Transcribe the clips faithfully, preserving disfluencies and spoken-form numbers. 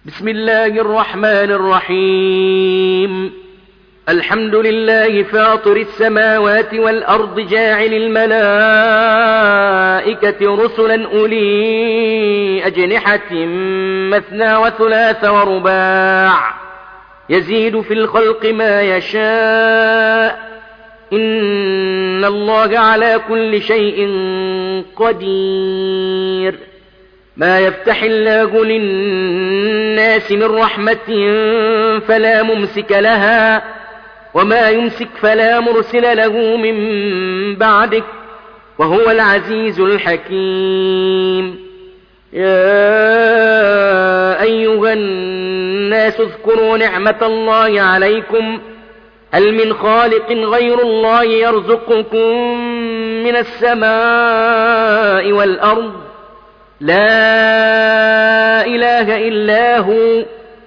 بسم الله الرحمن الرحيم. الحمد لله فاطر السماوات والأرض جاعل الملائكة رسلا أولي أجنحة مثنى وثلاث ورباع يزيد في الخلق ما يشاء إن الله على كل شيء قدير. ما يفتح الله للناس من رحمة فلا ممسك لها وما يمسك فلا مرسل له من بعده وهو العزيز الحكيم. يا أيها الناس اذكروا نعمة الله عليكم هل من خالق غير الله يرزقكم من السماء والأرض لا إله إلا هو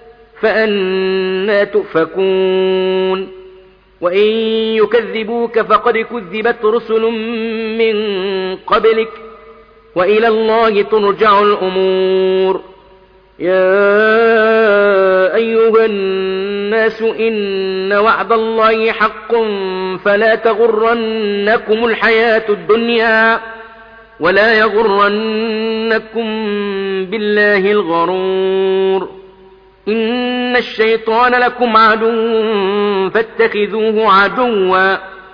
فأنى تؤفكون. وإن يكذبوك فقد كذبت رسل من قبلك وإلى الله ترجع الأمور. يا أيها الناس إن وعد الله حق فلا تغرنكم الحياة الدنيا ولا يغرنكم بالله الغرور. إن الشيطان لكم عدو فاتخذوه عدوا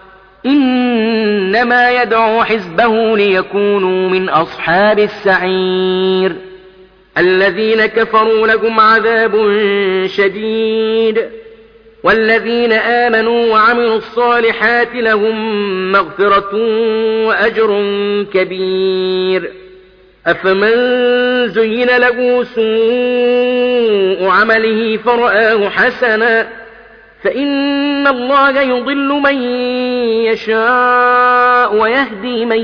إنما يدعو حزبه ليكونوا من أصحاب السعير. الذين كفروا لهم عذاب شديد والذين آمنوا وعملوا الصالحات لهم مغفرة وأجر كبير. أفمن زين له سوء عمله فرآه حسنا فإن الله يضل من يشاء ويهدي من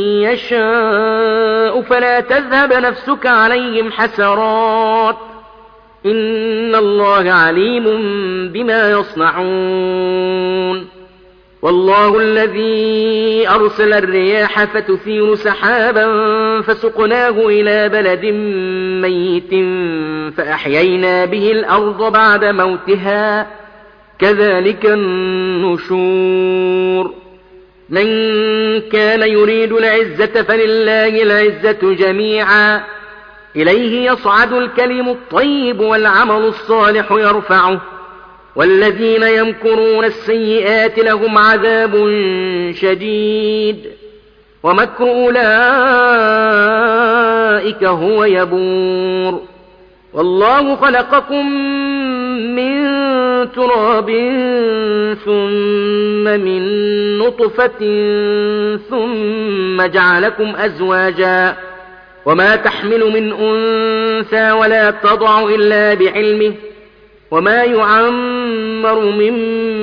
يشاء فلا تذهب نفسك عليهم حسرات إن الله عليم بما يصنعون. والله الذي أرسل الرياح فتثير سحابا فسقناه إلى بلد ميت فأحيينا به الأرض بعد موتها كذلك النشور. من كان يريد العزة فلله العزة جميعا إليه يصعد الكلم الطيب والعمل الصالح يرفعه والذين يمكرون السيئات لهم عذاب شديد ومكر أولئك هو يبور. والله خلقكم من تراب ثم من نطفة ثم جعلكم أزواجا وما تحمل من أنثى ولا تضع إلا بعلمه وما يعمر من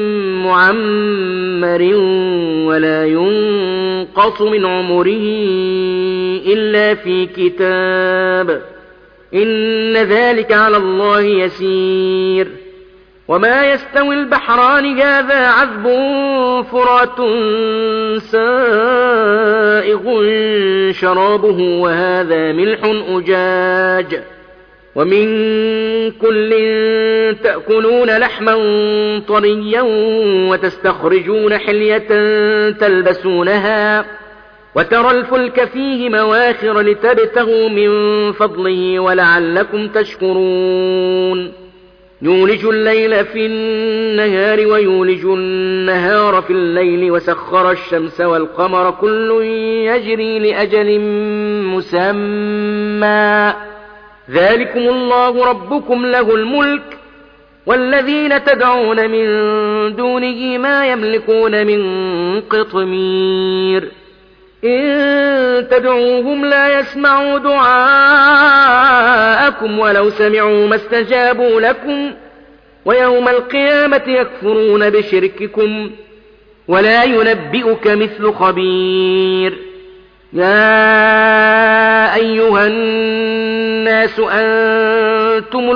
معمر ولا ينقص من عمره إلا في كتاب إن ذلك على الله يسير. وما يستوي البحران هذا عذب فرات سائغ شرابه وهذا ملح أجاج ومن كل تأكلون لحما طريا وتستخرجون حلية تلبسونها وترى الفلك فيه مواخر لتبتغوا من فضله ولعلكم تشكرون. يولج الليل في النهار ويولج النهار في الليل وسخر الشمس والقمر كل يجري لأجل مسمى ذلكم الله ربكم له الملك والذين تدعون من دونه ما يملكون من قطمير. إن تدعوهم لا يسمعوا دعاءكم ولو سمعوا ما استجابوا لكم ويوم القيامة يكفرون بشرككم ولا ينبئك مثل خبير. يا أيها الناس أنتم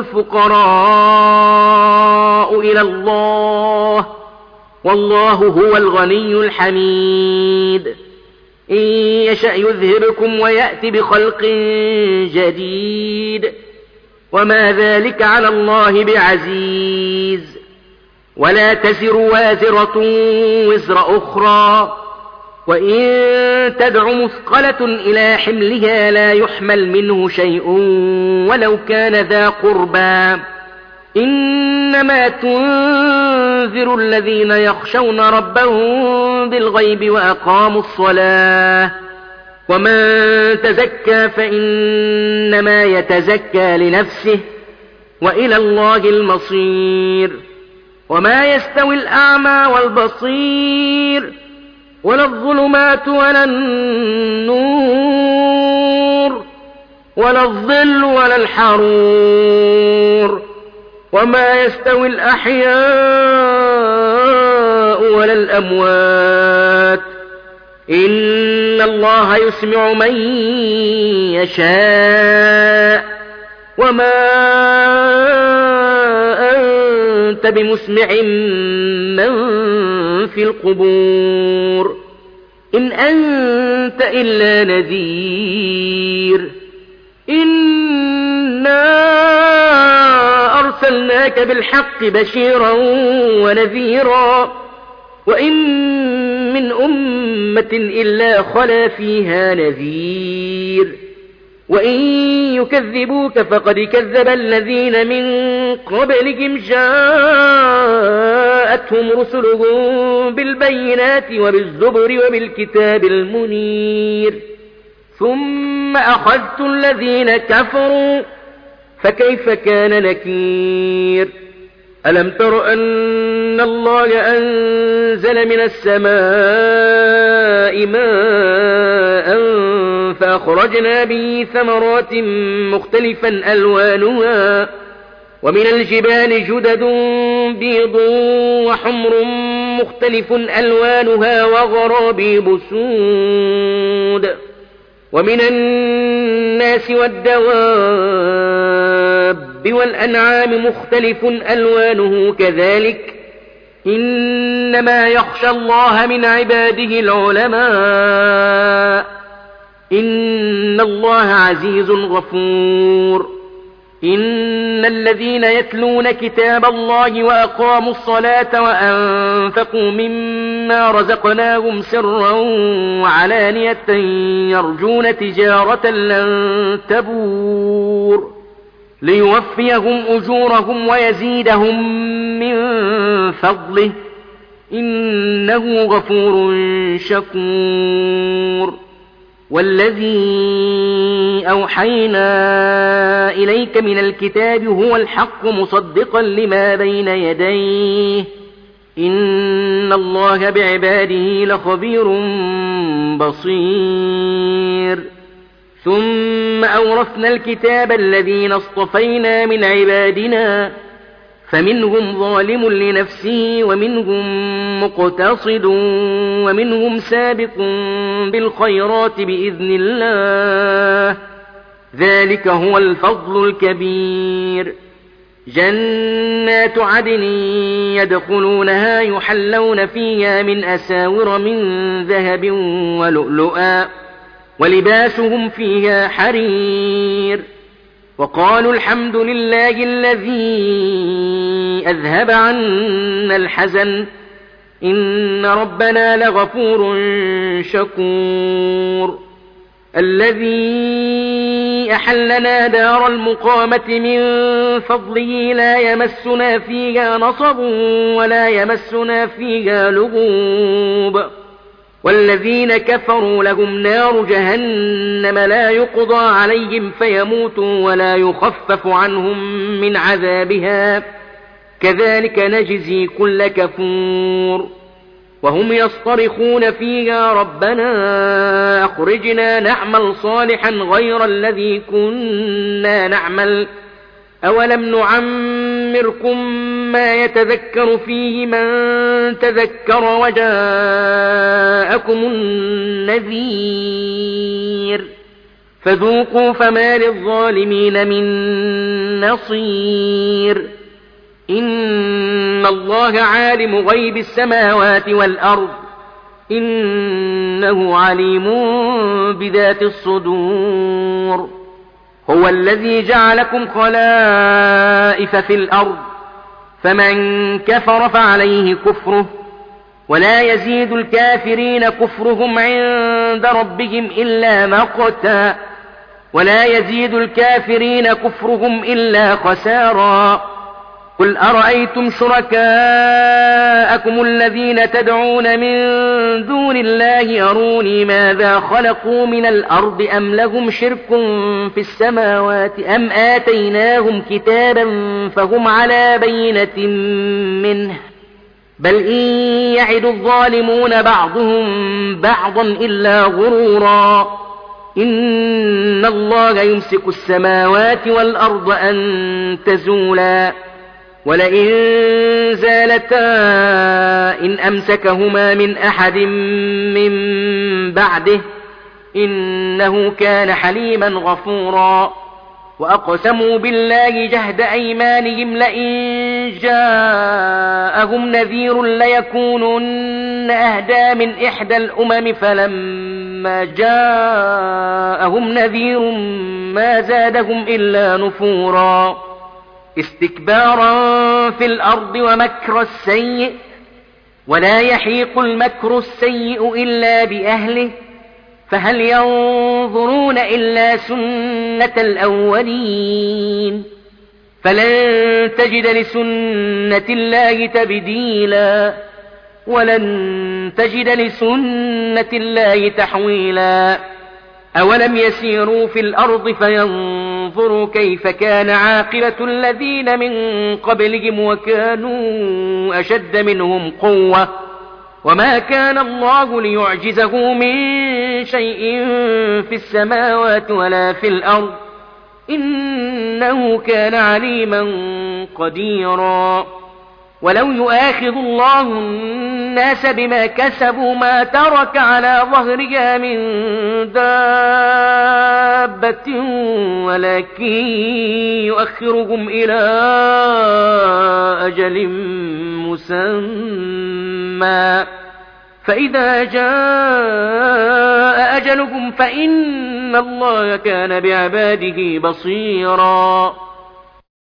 الفقراء إلى الله والله هو الغني الحميد. إن يشأ يذهبكم ويأتي بخلق جديد وما ذلك على الله بعزيز. ولا تزر وازرة وزر أخرى، وإن تدع مثقلة إلى حملها لا يحمل منه شيء ولو كان ذا قربى، إنما تنذر الذين يخشون ربهم بالغيب وأقاموا الصلاة، ومن تزكى فإنما يتزكى لنفسه، وإلى الله المصير. وما يستوي الأعمى والبصير، ولا الظلمات ولا النور، ولا الظل ولا الحرور، وما يستوي الأحياء ولا الأموات، إن الله يسمع من يشاء، وما أنت بمسمع من في القبور، إن أنت إلا نذير. إنا أرسلناك بالحق بشيرا ونذيرا، وإن من أمة إلا خلا فيها نذير، وإن يكذبوك فقد كذب الذين من قبلهم جاءتهم رسلهم بالبينات وبالزبر وبالكتاب المنير، ثم أخذت الذين كفروا فكيف كان نكير. ألم تر أن الله أنزل من السماء ماء فأخرجنا به ثمرات مختلفا ألوانها، ومن الجبال جدد بيض وحمر مختلف ألوانها وغرابيب سود، ومن الناس والدواب والأنعام مختلف ألوانه كذلك، إنما يخشى الله من عباده العلماء، إن الله عزيز غفور. إن الذين يتلون كتاب الله وأقاموا الصلاة وأنفقوا مما رزقناهم سرا وعلانية يرجون تجارة لن تبور ليوفيهم أجورهم ويزيدهم من فضله، إنه غفور شكور. والذي أوحينا إليك من الكتاب هو الحق مصدقا لما بين يديه، إن الله بعباده لخبير بصير. ثم أورثنا الكتاب الذين اصطفينا من عبادنا فمنهم ظالم لنفسه ومنهم مقتصد ومنهم سابق بالخيرات بإذن الله، ذلك هو الفضل الكبير. جنات عدن يدخلونها يحلون فيها من أساور من ذهب ولؤلؤا، ولباسهم فيها حرير. وقالوا الحمد لله الذي أذهب عنا الحزن، إن ربنا لغفور شكور. الذي أحلنا دار المقامة من فضله لا يمسنا فيها نصب ولا يمسنا فيها لغوب. والذين كفروا لهم نار جهنم لا يقضى عليهم فيموتوا ولا يخفف عنهم من عذابها، كذلك نجزي كل كفور. وهم يصطرخون فيها ربنا أخرجنا نعمل صالحا غير الذي كنا نعمل، أولم نعمركم ما يتذكر فيه من تذكر وجاءكم النذير، فذوقوا فما للظالمين من نصير. إن الله عالم غيب السماوات والأرض، إنه عليم بذات الصدور. هو الذي جعلكم خلائف في الأرض فمن كفر فعليه كفره ولا يزيد الكافرين كفرهم عند ربهم إلا مقتا ولا يزيد الكافرين كفرهم إلا خسارا قل أرأيتم شركاءكم الذين تدعون من دون الله أروني ماذا خلقوا من الأرض أم لهم شرك في السماوات أم آتيناهم كتابا فهم على بينة منه بل إن يعد الظالمون بعضهم بعضا إلا غرورا إن الله يمسك السماوات والأرض أن تزولا ولئن زالتا إن أمسكهما من أحد من بعده إنه كان حليما غفورا وأقسموا بالله جهد أيمانهم لئن جاءهم نذير ليكونن أهدى من إحدى الأمم فلما جاءهم نذير ما زادهم إلا نفورا استكبارا في الأرض ومكر السيء ولا يحيق المكر السيء إلا بأهله فهل ينظرون إلا سنة الأولين فلن تجد لسنة الله تبديلا ولن تجد لسنة الله تحويلا أولم يسيروا في الأرض فينظروا كيف كان عاقبة الذين من قبلهم وكانوا أشد منهم قوة وما كان الله ليعجزه من شيء في السماوات ولا في الأرض إنه كان عليما قديرا ولو يؤاخذ الله الناس بما كسبوا ما ترك على ظهرها من دابة ولكن يؤخرهم إلى أجل مسمى فإذا جاء أجلهم فإن الله كان بعباده بصيرا